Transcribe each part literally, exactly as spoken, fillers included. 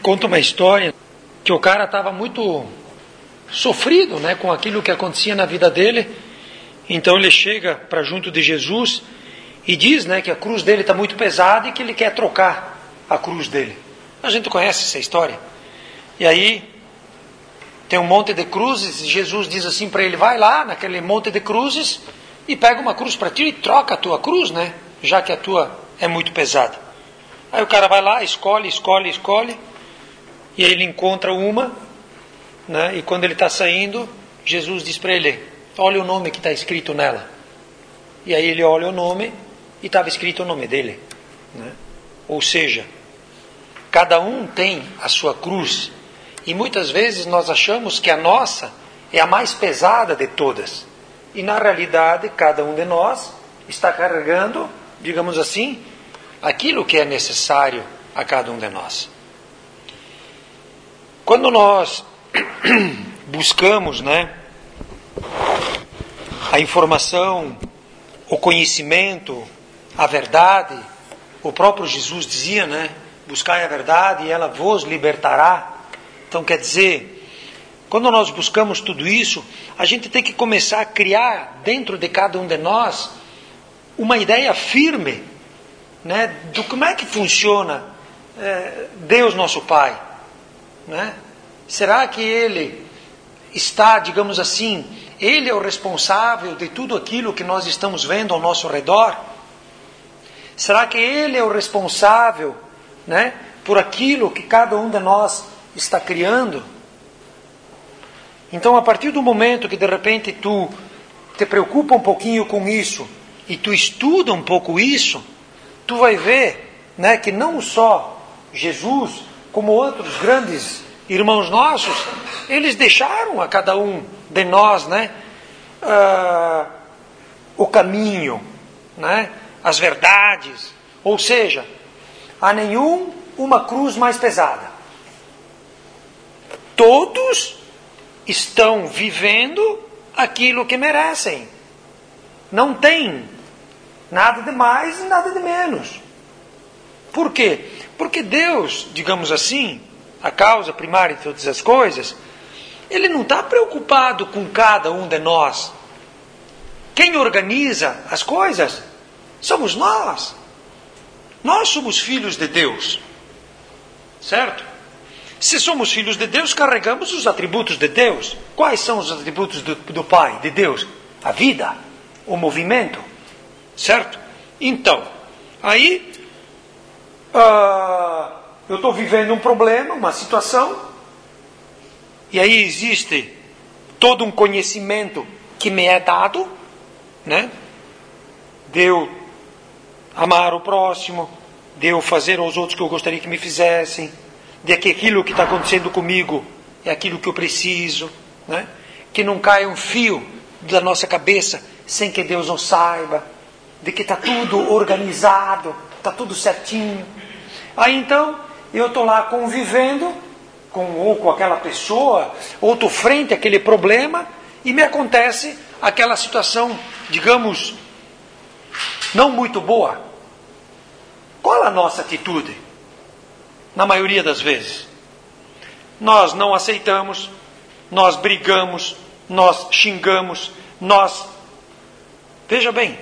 conta uma história que o cara estava muito sofrido, né, com aquilo que acontecia na vida dele. Então ele chega para junto de Jesus e diz, né, que a cruz dele está muito pesada e que ele quer trocar a cruz dele. A gente conhece essa história. E aí tem um monte de cruzes e Jesus diz assim para ele: vai lá naquele monte de cruzes e pega uma cruz para ti e troca a tua cruz, né, já que a tua é muito pesada. Aí o cara vai lá, escolhe, escolhe, escolhe, e aí ele encontra uma, né, e quando ele está saindo, Jesus diz para ele: olha o nome que está escrito nela. E aí ele olha o nome e estava escrito o nome dele, né? Ou seja, cada um tem a sua cruz, e muitas vezes nós achamos que a nossa é a mais pesada de todas, e na realidade cada um de nós está carregando, digamos assim, aquilo que é necessário a cada um de nós. Quando nós buscamos, né, a informação, o conhecimento, a verdade, o próprio Jesus dizia, né, buscai a verdade e ela vos libertará. Então quer dizer, quando nós buscamos tudo isso, a gente tem que começar a criar dentro de cada um de nós uma ideia firme, né, do como é que funciona é, Deus nosso Pai, né? Será que Ele está, digamos assim, Ele é o responsável de tudo aquilo que nós estamos vendo ao nosso redor? Será que Ele é o responsável, né, por aquilo que cada um de nós está criando? Então, a partir do momento que de repente tu te preocupa um pouquinho com isso e tu estuda um pouco isso, tu vai ver, né, que não só Jesus, como outros grandes irmãos nossos, eles deixaram a cada um de nós, né, uh, o caminho, né, as verdades. Ou seja, a nenhum uma cruz mais pesada. Todos estão vivendo aquilo que merecem. Não tem nada de mais e nada de menos. Por quê? Porque Deus, digamos assim, a causa primária de todas as coisas, Ele não está preocupado com cada um de nós. Quem organiza as coisas somos nós. Nós somos filhos de Deus. Certo? Se somos filhos de Deus, carregamos os atributos de Deus. Quais são os atributos do, do Pai, de Deus? A vida, o movimento. Certo? Então, aí uh, eu estou vivendo um problema, uma situação, e aí existe todo um conhecimento que me é dado, né? De eu amar o próximo, de eu fazer aos outros o que eu gostaria que me fizessem, de que aquilo que está acontecendo comigo é aquilo que eu preciso, né? Que não caia um fio da nossa cabeça sem que Deus não saiba, de que está tudo organizado, está tudo certinho. Aí então, eu estou lá convivendo com, ou com aquela pessoa, ou estou frente àquele problema, e me acontece aquela situação, digamos, não muito boa. Qual a nossa atitude? Na maioria das vezes, nós não aceitamos, nós brigamos, nós xingamos, nós... Veja bem,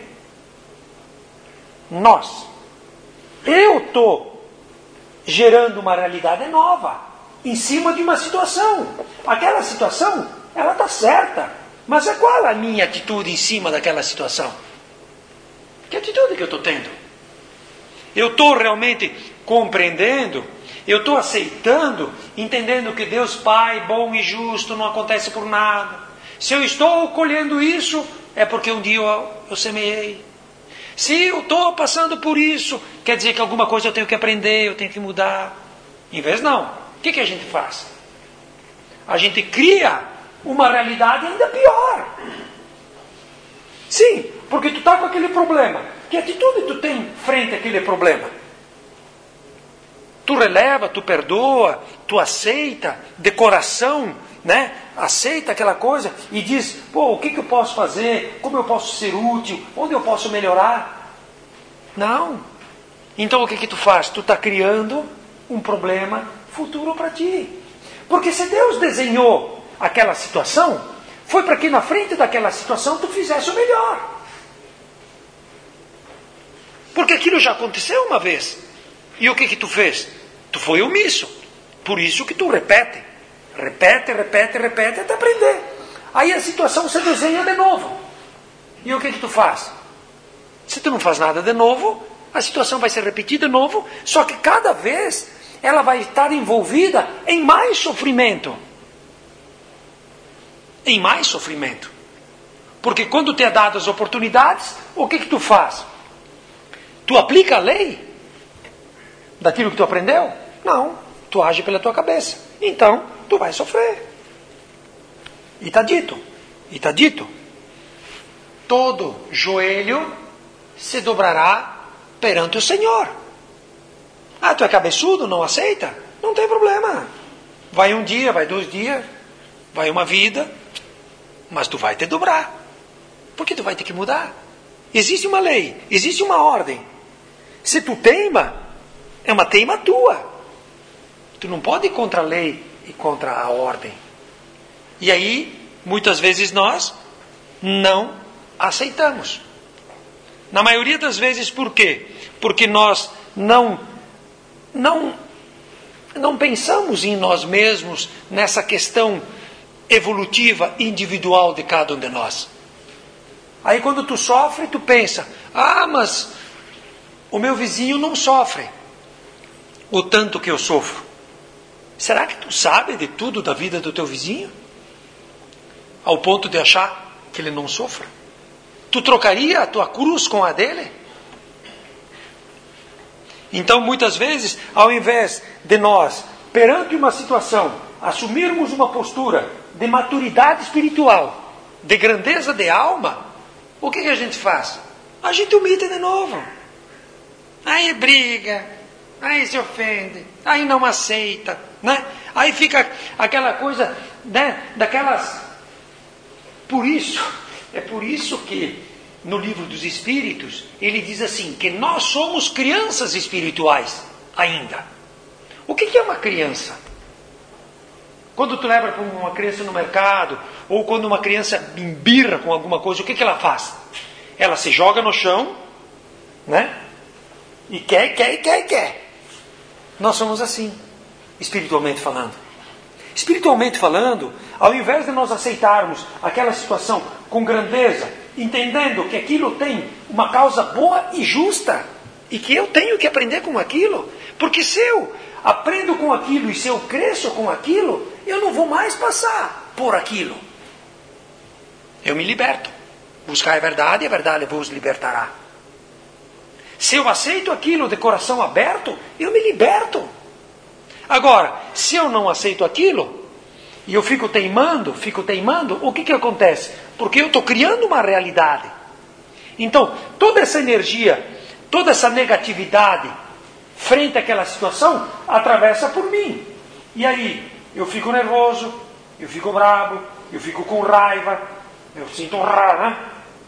nós, eu estou gerando uma realidade nova, em cima de uma situação. Aquela situação, ela está certa, mas é qual a minha atitude em cima daquela situação? Que atitude que eu estou tendo? Eu estou realmente compreendendo? Eu estou aceitando, entendendo que Deus Pai, bom e justo, não acontece por nada. Se eu estou colhendo isso, é porque um dia eu, eu semeei. Se eu estou passando por isso, quer dizer que alguma coisa eu tenho que aprender, eu tenho que mudar. Em vez não, o que, que a gente faz? A gente cria uma realidade ainda pior. Sim, porque tu está com aquele problema. Que atitude tu tem frente àquele problema? Tu releva, tu perdoa, tu aceita, de coração, né? Aceita aquela coisa e diz, pô, o que, que eu posso fazer? Como eu posso ser útil? Onde eu posso melhorar? Não. Então o que, que tu faz? Tu está criando um problema futuro para ti. Porque se Deus desenhou aquela situação, foi para que na frente daquela situação tu fizesse o melhor. Porque aquilo já aconteceu uma vez. E o que que tu fez? Tu foi omisso. Por isso que tu repete. Repete, repete, repete até aprender. Aí a situação se desenha de novo. E o que que tu faz? Se tu não faz nada de novo, a situação vai se repetir de novo, só que cada vez ela vai estar envolvida em mais sofrimento. Em mais sofrimento. Porque quando te é dado as oportunidades, o que que tu faz? Tu aplica a lei daquilo que tu aprendeu? Não. Tu age pela tua cabeça. Então, tu vai sofrer. E está dito. E está dito. Todo joelho se dobrará perante o Senhor. Ah, tu é cabeçudo, não aceita? Não tem problema. Vai um dia, vai dois dias, vai uma vida, mas tu vai te dobrar. Porque tu vai ter que mudar. Existe uma lei, existe uma ordem. Se tu teima, é uma teima tua. Tu não pode ir contra a lei e contra a ordem. E aí, muitas vezes nós não aceitamos. Na maioria das vezes, por quê? Porque nós não, não, não pensamos em nós mesmos nessa questão evolutiva, individual de cada um de nós. Aí quando tu sofre, tu pensa, ah, mas o meu vizinho não sofre o tanto que eu sofro. Será que tu sabe de tudo da vida do teu vizinho? Ao ponto de achar que ele não sofra? Tu trocaria a tua cruz com a dele? Então, muitas vezes, ao invés de nós, perante uma situação, assumirmos uma postura de maturidade espiritual, de grandeza de alma, o que, que a gente faz? A gente omite de novo. Aí briga, aí se ofende, aí não aceita, né? Aí fica aquela coisa, né, daquelas... Por isso, é por isso que no livro dos Espíritos, ele diz assim, que nós somos crianças espirituais ainda. O que, que é uma criança? Quando tu leva para uma criança no mercado, ou quando uma criança embirra com alguma coisa, o que, que ela faz? Ela se joga no chão, né? E quer, quer, quer, quer. Nós somos assim, espiritualmente falando. Espiritualmente falando, ao invés de nós aceitarmos aquela situação com grandeza, entendendo que aquilo tem uma causa boa e justa, e que eu tenho que aprender com aquilo, porque se eu aprendo com aquilo e se eu cresço com aquilo, eu não vou mais passar por aquilo. Eu me liberto. Buscar a verdade e a verdade vos libertará. Se eu aceito aquilo de coração aberto, eu me liberto. Agora, se eu não aceito aquilo, e eu fico teimando, fico teimando, o que que acontece? Porque eu estou criando uma realidade. Então, toda essa energia, toda essa negatividade, frente àquela situação, atravessa por mim. E aí, eu fico nervoso, eu fico bravo, eu fico com raiva, eu sinto raiva, né?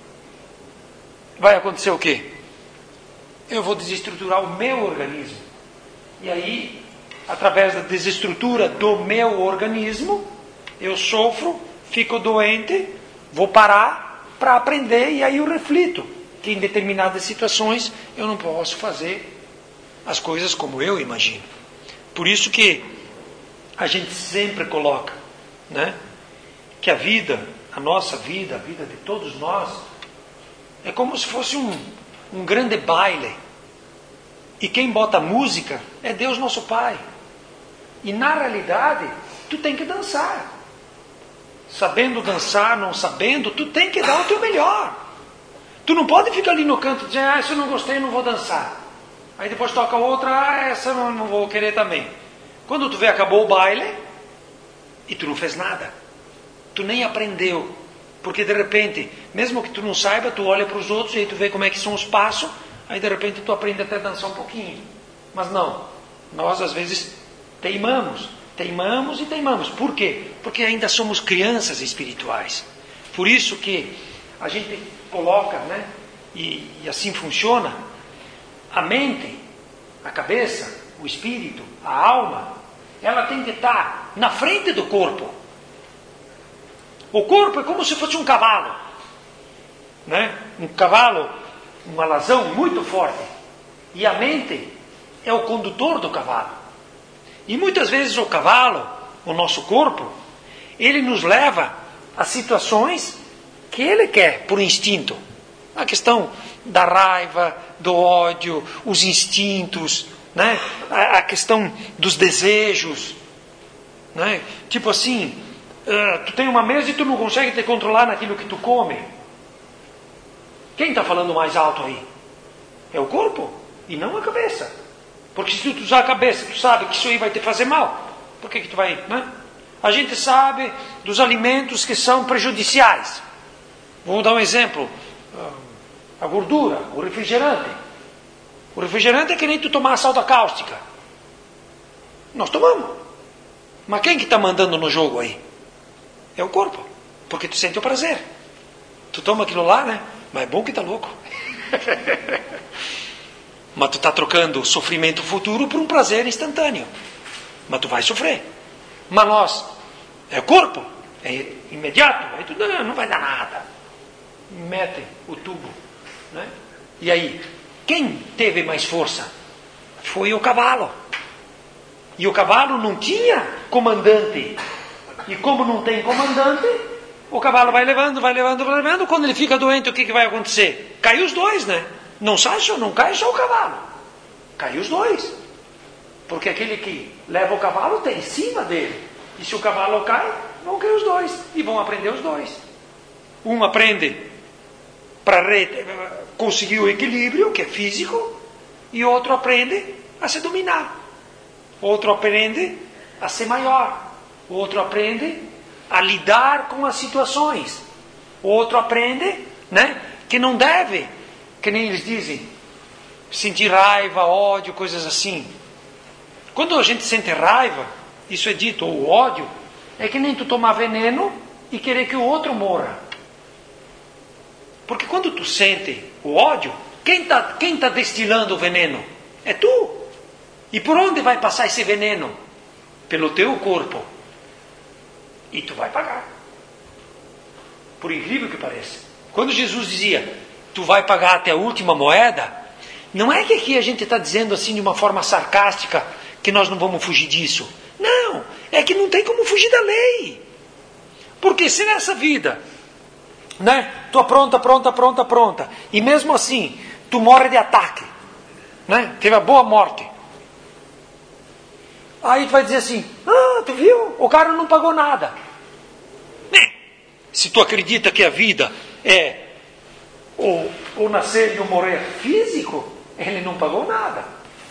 Vai acontecer o quê? Eu vou desestruturar o meu organismo. E aí, através da desestrutura do meu organismo, eu sofro, fico doente, vou parar para aprender e aí eu reflito que em determinadas situações eu não posso fazer as coisas como eu imagino. Por isso que a gente sempre coloca, né, que a vida, a nossa vida, a vida de todos nós, é como se fosse um, um grande baile. E quem bota música é Deus nosso Pai. E na realidade, tu tem que dançar. Sabendo dançar, não sabendo, tu tem que dar o teu melhor. Tu não pode ficar ali no canto e dizer, ah, essa eu não gostei, não vou dançar. Aí depois toca outra, ah, essa eu não vou querer também. Quando tu vê, acabou o baile, e tu não fez nada. Tu nem aprendeu. Porque de repente, mesmo que tu não saiba, tu olha para os outros e aí tu vê como é que são os passos, aí de repente tu aprende até a dançar um pouquinho. Mas não, nós às vezes teimamos, teimamos e teimamos. Por quê? Porque ainda somos crianças espirituais. Por isso que a gente coloca, né, e, e assim funciona, a mente, a cabeça, o espírito, a alma, ela tem que estar na frente do corpo. O corpo é como se fosse um cavalo, né? Um cavalo, um alazão muito forte. E a mente é o condutor do cavalo. E muitas vezes o cavalo, o nosso corpo, ele nos leva a situações que ele quer por instinto. A questão da raiva, do ódio, os instintos, né? a, a questão dos desejos. Né? Tipo assim, uh, tu tem uma mesa e tu não consegue te controlar naquilo que tu come. Quem está falando mais alto aí? É o corpo e não a cabeça. Porque se tu usar a cabeça, tu sabe que isso aí vai te fazer mal. Por que que tu vai, né? A gente sabe dos alimentos que são prejudiciais. Vou dar um exemplo. A gordura, o refrigerante. O refrigerante é que nem tu tomar soda cáustica. Nós tomamos. Mas quem que está mandando no jogo aí? É o corpo. Porque tu sente o prazer. Tu toma aquilo lá, né? Mas é bom que tá louco. Mas tu está trocando o sofrimento futuro por um prazer instantâneo. Mas tu vai sofrer. Mas nós, é o corpo, é imediato. Aí tu, não, não vai dar nada. Mete o tubo. Né? E aí, quem teve mais força? Foi o cavalo. E o cavalo não tinha comandante. E como não tem comandante, o cavalo vai levando, vai levando, vai levando. Quando ele fica doente, o que, que vai acontecer? Cai os dois, né? Não sai só, não cai só o cavalo. Cai os dois. Porque aquele que leva o cavalo está em cima dele. E se o cavalo cai, vão cair os dois. E vão aprender os dois. Um aprende para conseguir o equilíbrio, que é físico. E outro aprende a se dominar. Outro aprende a ser maior. Outro aprende a lidar com as situações. Outro aprende, né, que não deve, que nem eles dizem, sentir raiva, ódio, coisas assim. Quando a gente sente raiva, isso é dito, ou ódio, é que nem tu tomar veneno e querer que o outro morra. Porque quando tu sente o ódio, quem está quem tá destilando o veneno? É tu. E por onde vai passar esse veneno? Pelo teu corpo. E tu vai pagar. Por incrível que pareça. Quando Jesus dizia, tu vai pagar até a última moeda, não é que aqui a gente está dizendo assim de uma forma sarcástica que nós não vamos fugir disso. Não, é que não tem como fugir da lei. Porque se nessa vida, né, tu apronta, pronta, pronta, pronta, e mesmo assim, tu morre de ataque, né, teve a boa morte. Aí tu vai dizer assim, ah, tu viu? O cara não pagou nada. Né? Se tu acredita que a vida é ou, ou nascer e ou morrer físico, ele não pagou nada.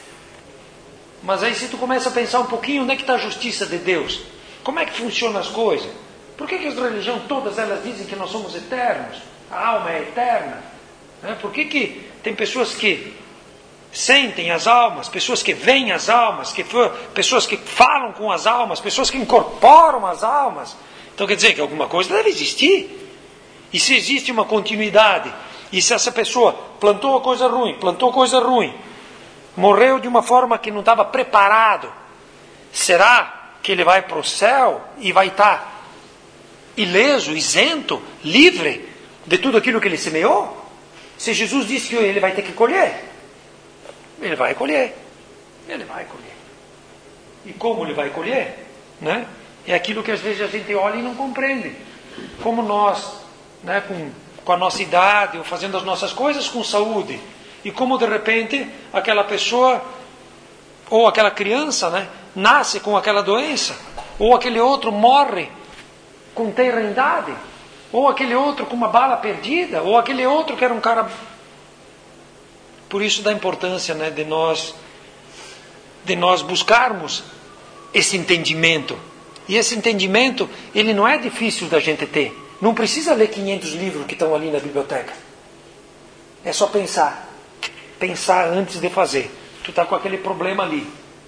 Mas aí se tu começa a pensar um pouquinho, onde é que está a justiça de Deus? Como é que funcionam as coisas? Por que, que as religiões todas elas dizem que nós somos eternos? A alma é eterna. Né? Por que, que tem pessoas que sentem as almas, pessoas que veem as almas, que for, pessoas que falam com as almas, pessoas que incorporam as almas? Então quer dizer que alguma coisa deve existir. E se existe uma continuidade, e se essa pessoa plantou coisa ruim, plantou coisa ruim, morreu de uma forma que não estava preparado, será que ele vai para o céu e vai estar ileso, isento, livre de tudo aquilo que ele semeou? Se Jesus disse que ele vai ter que colher, ele vai colher. Ele vai colher. E como ele vai colher? Né? É aquilo que às vezes a gente olha e não compreende. Como nós, né, com, com a nossa idade, ou fazendo as nossas coisas com saúde, e como de repente aquela pessoa, ou aquela criança, né, nasce com aquela doença, ou aquele outro morre com tenra idade, ou aquele outro com uma bala perdida, ou aquele outro que era um cara... Por isso da importância, né, de nós de nós buscarmos esse entendimento. E esse entendimento, ele não é difícil da gente ter. Não precisa ler quinhentos livros que estão ali na biblioteca. É só pensar. Pensar antes de fazer. Tu está com aquele problema ali.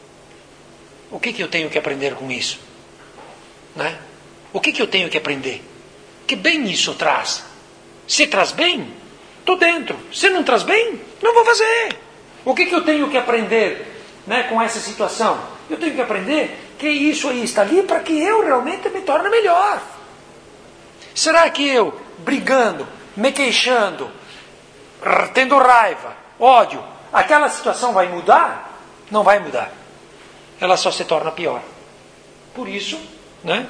O que, que eu tenho que aprender com isso? Né? O que, que eu tenho que aprender? Que bem isso traz? Se traz bem, estou dentro. Se não traz bem, não vou fazer. O que, que eu tenho que aprender, né, com essa situação? Eu tenho que aprender que isso aí está ali para que eu realmente me torne melhor. Será que eu, brigando, me queixando, tendo raiva, ódio, aquela situação vai mudar? Não vai mudar. Ela só se torna pior. Por isso, né?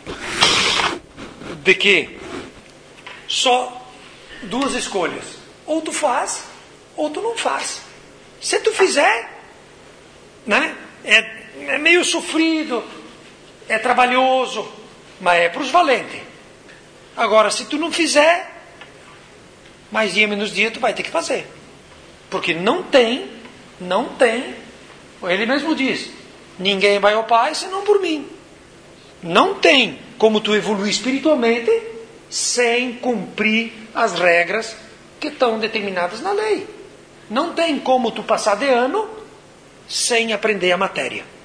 De que só duas escolhas. Ou tu faz, ou tu não faz. Se tu fizer, né? É, é meio sofrido, é trabalhoso, mas é para os valentes. Agora, se tu não fizer, mais dia menos dia tu vai ter que fazer. Porque não tem, não tem, ele mesmo diz, ninguém vai ao Pai senão por mim. Não tem como tu evoluir espiritualmente sem cumprir as regras que estão determinadas na lei. Não tem como tu passar de ano sem aprender a matéria.